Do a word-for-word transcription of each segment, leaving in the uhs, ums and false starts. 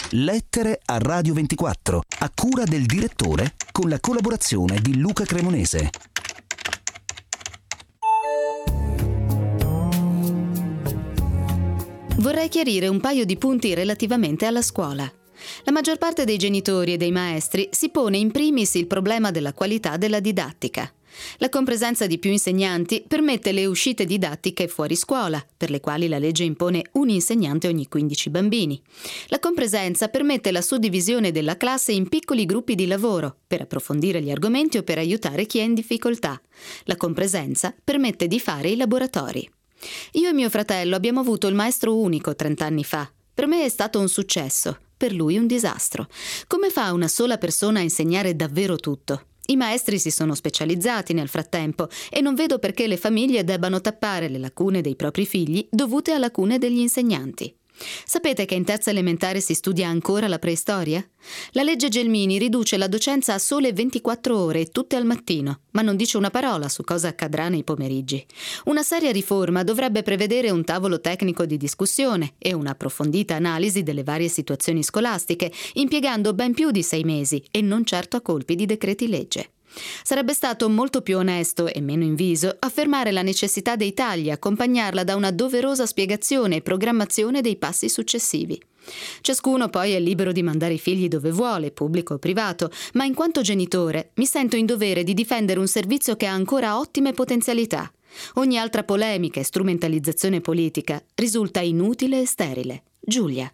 Lettere a Radio ventiquattro, a cura del direttore, con la collaborazione di Luca Cremonese. Vorrei chiarire un paio di punti relativamente alla scuola. La maggior parte dei genitori e dei maestri si pone in primis il problema della qualità della didattica. La compresenza di più insegnanti permette le uscite didattiche fuori scuola, per le quali la legge impone un insegnante ogni quindici bambini. La compresenza permette la suddivisione della classe in piccoli gruppi di lavoro, per approfondire gli argomenti o per aiutare chi è in difficoltà. La compresenza permette di fare i laboratori. Io e mio fratello abbiamo avuto il maestro unico trent'anni fa. Per me è stato un successo, per lui un disastro. Come fa una sola persona a insegnare davvero tutto? I maestri si sono specializzati nel frattempo e non vedo perché le famiglie debbano tappare le lacune dei propri figli dovute a lacune degli insegnanti. Sapete che in terza elementare si studia ancora la preistoria? La legge Gelmini riduce la docenza a sole ventiquattro ore e tutte al mattino, ma non dice una parola su cosa accadrà nei pomeriggi. Una seria riforma dovrebbe prevedere un tavolo tecnico di discussione e un'approfondita analisi delle varie situazioni scolastiche, impiegando ben più di sei mesi e non certo a colpi di decreti legge. Sarebbe stato molto più onesto e meno inviso affermare la necessità dei tagli e accompagnarla da una doverosa spiegazione e programmazione dei passi successivi. Ciascuno poi è libero di mandare i figli dove vuole, pubblico o privato, ma in quanto genitore mi sento in dovere di difendere un servizio che ha ancora ottime potenzialità. Ogni altra polemica e strumentalizzazione politica risulta inutile e sterile. Giulia.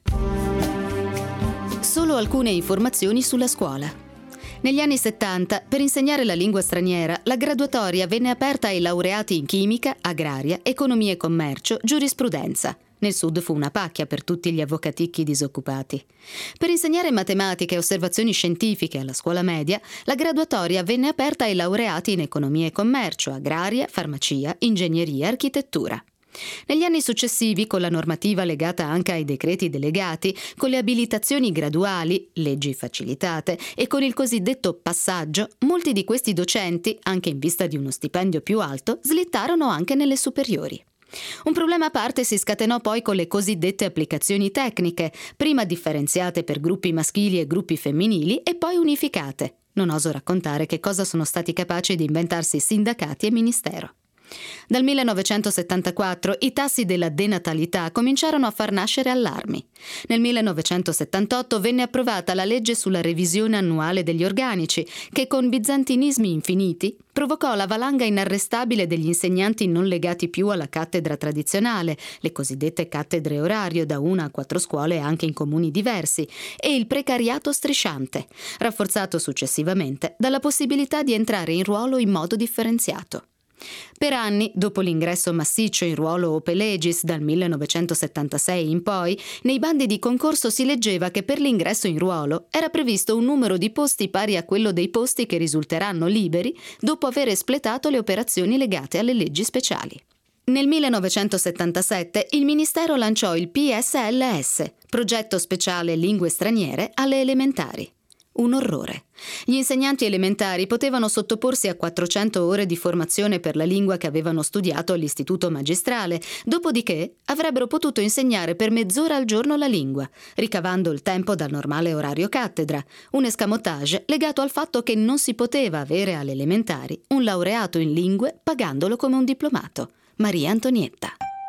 Solo alcune informazioni sulla scuola. Negli anni settanta, per insegnare la lingua straniera, la graduatoria venne aperta ai laureati in chimica, agraria, economia e commercio, giurisprudenza. Nel sud fu una pacchia per tutti gli avvocaticchi disoccupati. Per insegnare matematica e osservazioni scientifiche alla scuola media, la graduatoria venne aperta ai laureati in economia e commercio, agraria, farmacia, ingegneria e architettura. Negli anni successivi, con la normativa legata anche ai decreti delegati, con le abilitazioni graduali, leggi facilitate, e con il cosiddetto passaggio, molti di questi docenti, anche in vista di uno stipendio più alto, slittarono anche nelle superiori. Un problema a parte si scatenò poi con le cosiddette applicazioni tecniche, prima differenziate per gruppi maschili e gruppi femminili e poi unificate. Non oso raccontare che cosa sono stati capaci di inventarsi sindacati e ministero. Dal millenovecentosettantaquattro i tassi della denatalità cominciarono a far nascere allarmi. Nel millenovecentosettantotto venne approvata la legge sulla revisione annuale degli organici, che con bizantinismi infiniti provocò la valanga inarrestabile degli insegnanti non legati più alla cattedra tradizionale, le cosiddette cattedre orario da una a quattro scuole anche in comuni diversi, e il precariato strisciante, rafforzato successivamente dalla possibilità di entrare in ruolo in modo differenziato. Per anni, dopo l'ingresso massiccio in ruolo Ope Legis dal millenovecentosettantasei in poi, nei bandi di concorso si leggeva che per l'ingresso in ruolo era previsto un numero di posti pari a quello dei posti che risulteranno liberi dopo aver espletato le operazioni legate alle leggi speciali. Nel millenovecentosettantasette il Ministero lanciò il P S L S, Progetto Speciale Lingue Straniere alle elementari. Un orrore. Gli insegnanti elementari potevano sottoporsi a quattrocento ore di formazione per la lingua che avevano studiato all'istituto magistrale, dopodiché avrebbero potuto insegnare per mezz'ora al giorno la lingua, ricavando il tempo dal normale orario cattedra, un escamotage legato al fatto che non si poteva avere alle elementari un laureato in lingue pagandolo come un diplomato. Maria Antonietta.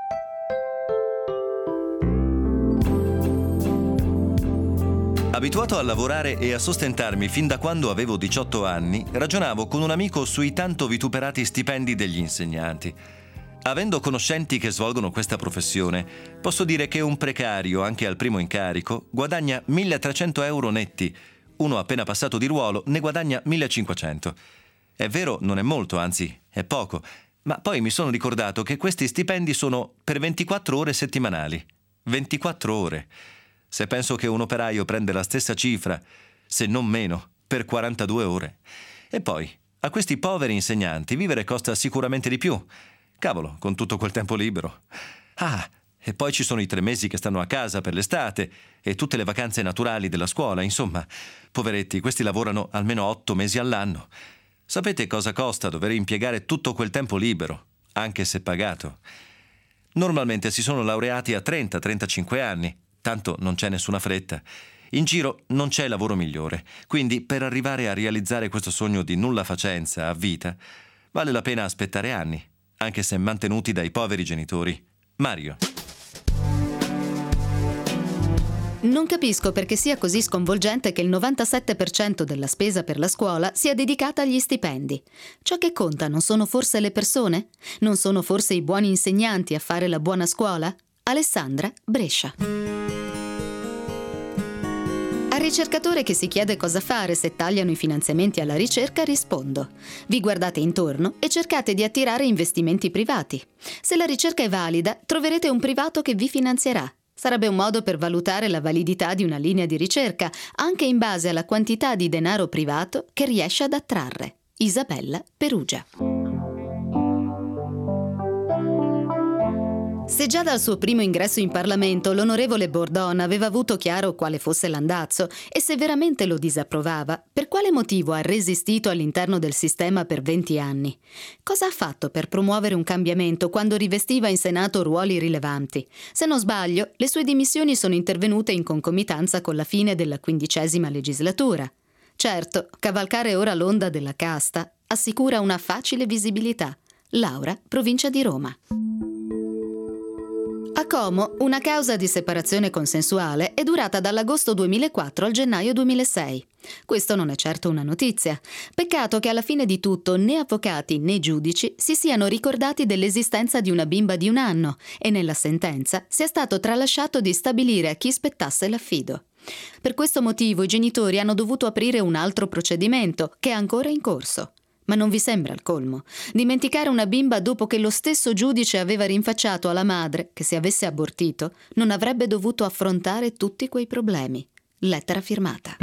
Abituato a lavorare e a sostentarmi fin da quando avevo diciotto anni, ragionavo con un amico sui tanto vituperati stipendi degli insegnanti. Avendo conoscenti che svolgono questa professione, posso dire che un precario, anche al primo incarico, guadagna milletrecento euro netti. Uno appena passato di ruolo ne guadagna millecinquecento. È vero, non è molto, anzi, è poco. Ma poi mi sono ricordato che questi stipendi sono per ventiquattro ore settimanali. ventiquattro ore. Se penso che un operaio prende la stessa cifra, se non meno, per quarantadue ore. E poi, a questi poveri insegnanti vivere costa sicuramente di più. Cavolo, con tutto quel tempo libero. Ah, e poi ci sono i tre mesi che stanno a casa per l'estate e tutte le vacanze naturali della scuola. Insomma, poveretti, questi lavorano almeno otto mesi all'anno. Sapete cosa costa dover impiegare tutto quel tempo libero, anche se pagato? Normalmente si sono laureati a trenta trentacinque anni. Tanto non c'è nessuna fretta. In giro non c'è lavoro migliore, quindi per arrivare a realizzare questo sogno di nulla facenza a vita, vale la pena aspettare anni, anche se mantenuti dai poveri genitori. Mario. Non capisco perché sia così sconvolgente che il novantasette per cento della spesa per la scuola sia dedicata agli stipendi. Ciò che conta non sono forse le persone? Non sono forse i buoni insegnanti a fare la buona scuola? Alessandra, Brescia. Al ricercatore che si chiede cosa fare se tagliano i finanziamenti alla ricerca rispondo: vi guardate intorno e cercate di attirare investimenti privati. Se la ricerca è valida, troverete un privato che vi finanzierà. Sarebbe un modo per valutare la validità di una linea di ricerca, anche in base alla quantità di denaro privato che riesce ad attrarre. Isabella, Perugia. Se già dal suo primo ingresso in Parlamento l'onorevole Bordon aveva avuto chiaro quale fosse l'andazzo e se veramente lo disapprovava, per quale motivo ha resistito all'interno del sistema per venti anni? Cosa ha fatto per promuovere un cambiamento quando rivestiva in Senato ruoli rilevanti? Se non sbaglio, le sue dimissioni sono intervenute in concomitanza con la fine della quindicesima legislatura. Certo, cavalcare ora l'onda della casta assicura una facile visibilità. Laura, provincia di Roma. A Como, una causa di separazione consensuale è durata dall'agosto duemilaquattro al gennaio duemilasei. Questo non è certo una notizia. Peccato che alla fine di tutto né avvocati né giudici si siano ricordati dell'esistenza di una bimba di un anno e nella sentenza sia stato tralasciato di stabilire a chi spettasse l'affido. Per questo motivo i genitori hanno dovuto aprire un altro procedimento che è ancora in corso. Ma non vi sembra il colmo? Dimenticare una bimba dopo che lo stesso giudice aveva rinfacciato alla madre che se avesse abortito non avrebbe dovuto affrontare tutti quei problemi. Lettera firmata.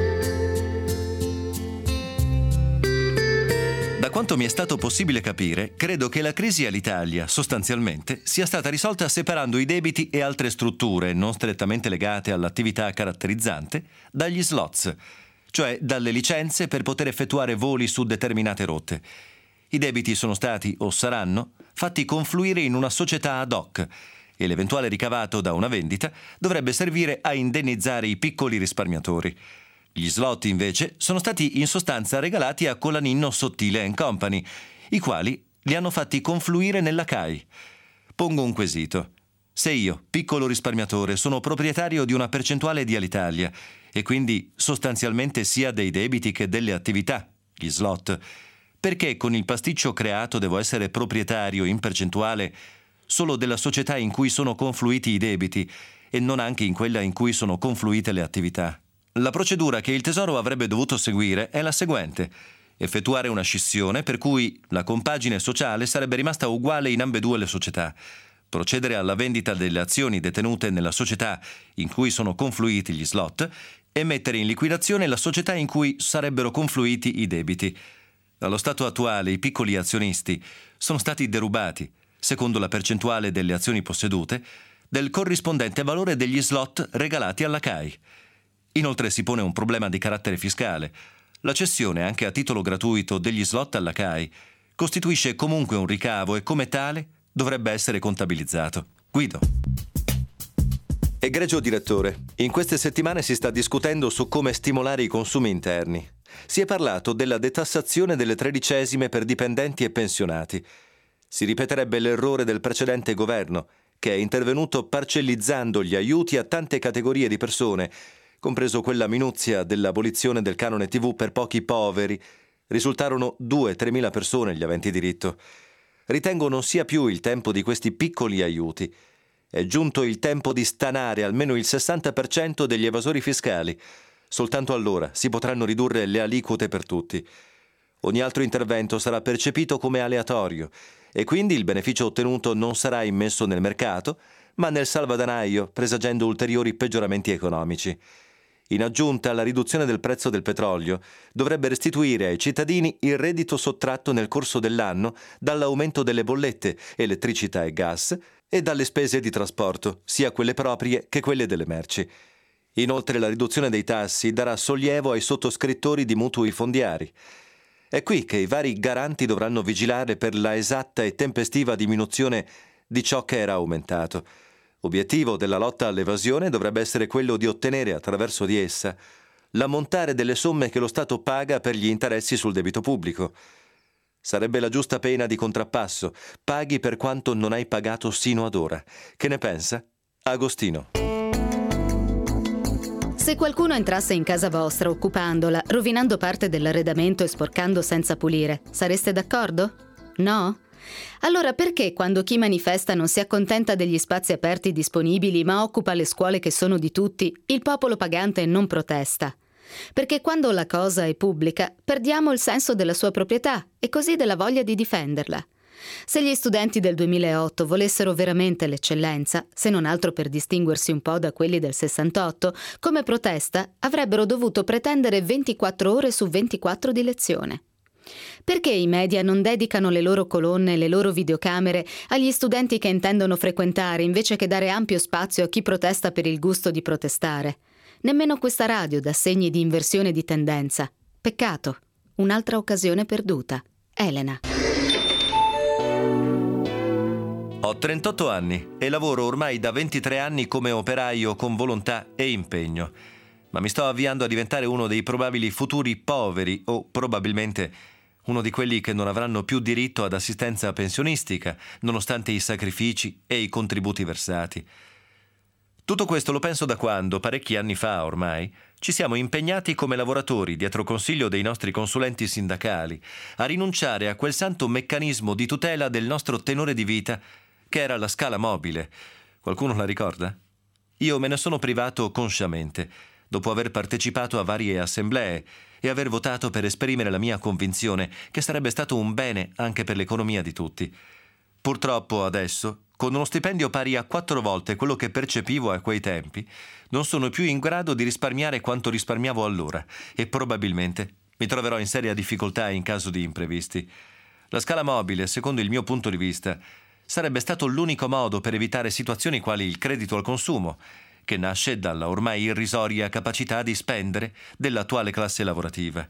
Da quanto mi è stato possibile capire, credo che la crisi all'Italia, sostanzialmente, sia stata risolta separando i debiti e altre strutture non strettamente legate all'attività caratterizzante dagli slots, cioè dalle licenze per poter effettuare voli su determinate rotte. I debiti sono stati, o saranno, fatti confluire in una società ad hoc e l'eventuale ricavato da una vendita dovrebbe servire a indennizzare i piccoli risparmiatori. Gli slot, invece, sono stati in sostanza regalati a Colaninno Sottile and Company, i quali li hanno fatti confluire nella C A I. Pongo un quesito. Se io, piccolo risparmiatore, sono proprietario di una percentuale di Alitalia e quindi sostanzialmente sia dei debiti che delle attività, gli slot, perché con il pasticcio creato devo essere proprietario in percentuale solo della società in cui sono confluiti i debiti e non anche in quella in cui sono confluite le attività? La procedura che il Tesoro avrebbe dovuto seguire è la seguente: effettuare una scissione per cui la compagine sociale sarebbe rimasta uguale in ambedue le società, procedere alla vendita delle azioni detenute nella società in cui sono confluiti gli slot e mettere in liquidazione la società in cui sarebbero confluiti i debiti. Allo stato attuale i piccoli azionisti sono stati derubati, secondo la percentuale delle azioni possedute, del corrispondente valore degli slot regalati alla C A I. Inoltre si pone un problema di carattere fiscale. La cessione, anche a titolo gratuito, degli slot alla C A I costituisce comunque un ricavo e come tale dovrebbe essere contabilizzato. Guido. Egregio direttore, in queste settimane si sta discutendo su come stimolare i consumi interni. Si è parlato della detassazione delle tredicesime per dipendenti e pensionati. Si ripeterebbe l'errore del precedente governo, che è intervenuto parcellizzando gli aiuti a tante categorie di persone, compreso quella minuzia dell'abolizione del canone tivù per pochi poveri. Risultarono due-tre mila persone gli aventi diritto. Ritengo non sia più il tempo di questi piccoli aiuti. È giunto il tempo di stanare almeno il sessanta per cento degli evasori fiscali. Soltanto allora si potranno ridurre le aliquote per tutti. Ogni altro intervento sarà percepito come aleatorio e quindi il beneficio ottenuto non sarà immesso nel mercato, ma nel salvadanaio, presagendo ulteriori peggioramenti economici. In aggiunta, la riduzione del prezzo del petrolio dovrebbe restituire ai cittadini il reddito sottratto nel corso dell'anno dall'aumento delle bollette, elettricità e gas, e dalle spese di trasporto, sia quelle proprie che quelle delle merci. Inoltre la riduzione dei tassi darà sollievo ai sottoscrittori di mutui fondiari. È qui che i vari garanti dovranno vigilare per la esatta e tempestiva diminuzione di ciò che era aumentato. Obiettivo della lotta all'evasione dovrebbe essere quello di ottenere, attraverso di essa, l'ammontare delle somme che lo Stato paga per gli interessi sul debito pubblico. Sarebbe la giusta pena di contrappasso. Paghi per quanto non hai pagato sino ad ora. Che ne pensa? Agostino. Se qualcuno entrasse in casa vostra occupandola, rovinando parte dell'arredamento e sporcando senza pulire, sareste d'accordo? No? Allora perché quando chi manifesta non si accontenta degli spazi aperti disponibili ma occupa le scuole che sono di tutti, il popolo pagante non protesta? Perché quando la cosa è pubblica perdiamo il senso della sua proprietà e così della voglia di difenderla. Se gli studenti del duemilaotto volessero veramente l'eccellenza, se non altro per distinguersi un po' da quelli del sessantotto, come protesta avrebbero dovuto pretendere ventiquattro ore su ventiquattro di lezione. Perché i media non dedicano le loro colonne e le loro videocamere agli studenti che intendono frequentare invece che dare ampio spazio a chi protesta per il gusto di protestare? Nemmeno questa radio dà segni di inversione di tendenza. Peccato. Un'altra occasione perduta. Elena. Ho trentotto anni e lavoro ormai da ventitré anni come operaio con volontà e impegno. Ma mi sto avviando a diventare uno dei probabili futuri poveri o probabilmente uno di quelli che non avranno più diritto ad assistenza pensionistica, nonostante i sacrifici e i contributi versati. Tutto questo lo penso da quando, parecchi anni fa ormai, ci siamo impegnati come lavoratori, dietro consiglio dei nostri consulenti sindacali, a rinunciare a quel santo meccanismo di tutela del nostro tenore di vita che era la scala mobile. Qualcuno la ricorda? Io me ne sono privato consciamente, dopo aver partecipato a varie assemblee e aver votato per esprimere la mia convinzione che sarebbe stato un bene anche per l'economia di tutti. Purtroppo adesso, con uno stipendio pari a quattro volte quello che percepivo a quei tempi, non sono più in grado di risparmiare quanto risparmiavo allora e probabilmente mi troverò in seria difficoltà in caso di imprevisti. La scala mobile, secondo il mio punto di vista, sarebbe stato l'unico modo per evitare situazioni quali il credito al consumo, che nasce dalla ormai irrisoria capacità di spendere dell'attuale classe lavorativa.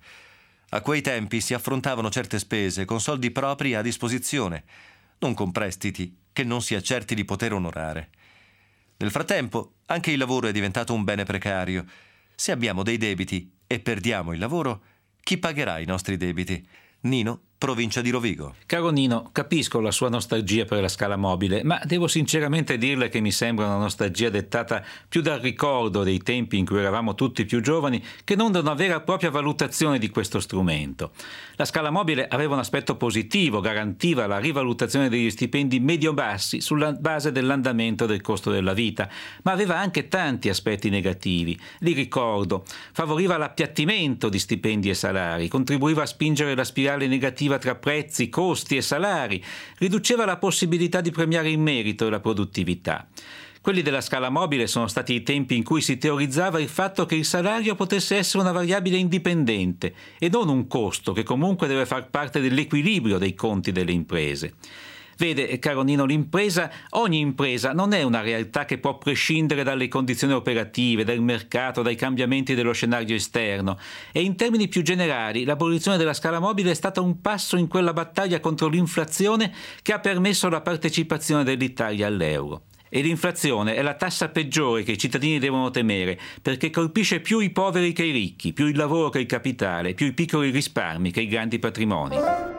A quei tempi si affrontavano certe spese con soldi propri a disposizione, non con prestiti che non si è certi di poter onorare. Nel frattempo, anche il lavoro è diventato un bene precario. Se abbiamo dei debiti e perdiamo il lavoro, chi pagherà i nostri debiti? Nino, provincia di Rovigo. Caro Nino, capisco la sua nostalgia per la scala mobile, ma devo sinceramente dirle che mi sembra una nostalgia dettata più dal ricordo dei tempi in cui eravamo tutti più giovani che non da una vera e propria valutazione di questo strumento. La scala mobile aveva un aspetto positivo, garantiva la rivalutazione degli stipendi medio-bassi sulla base dell'andamento del costo della vita, ma aveva anche tanti aspetti negativi. Li ricordo, favoriva l'appiattimento di stipendi e salari, contribuiva a spingere la spirale negativa tra prezzi, costi e salari, riduceva la possibilità di premiare il merito e la produttività. Quelli della scala mobile sono stati i tempi in cui si teorizzava il fatto che il salario potesse essere una variabile indipendente e non un costo che comunque deve far parte dell'equilibrio dei conti delle imprese. Vede, caro Nino, l'impresa, ogni impresa non è una realtà che può prescindere dalle condizioni operative, dal mercato, dai cambiamenti dello scenario esterno. E in termini più generali, l'abolizione della scala mobile è stata un passo in quella battaglia contro l'inflazione che ha permesso la partecipazione dell'Italia all'euro. E l'inflazione è la tassa peggiore che i cittadini devono temere, perché colpisce più i poveri che i ricchi, più il lavoro che il capitale, più i piccoli risparmi che i grandi patrimoni.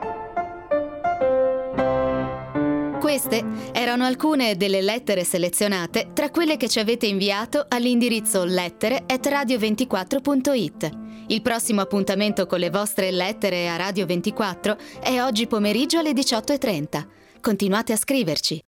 Queste erano alcune delle lettere selezionate tra quelle che ci avete inviato all'indirizzo lettere at radio ventiquattro punto it. Il prossimo appuntamento con le vostre lettere a Radio ventiquattro è oggi pomeriggio alle diciotto e trenta. Continuate a scriverci.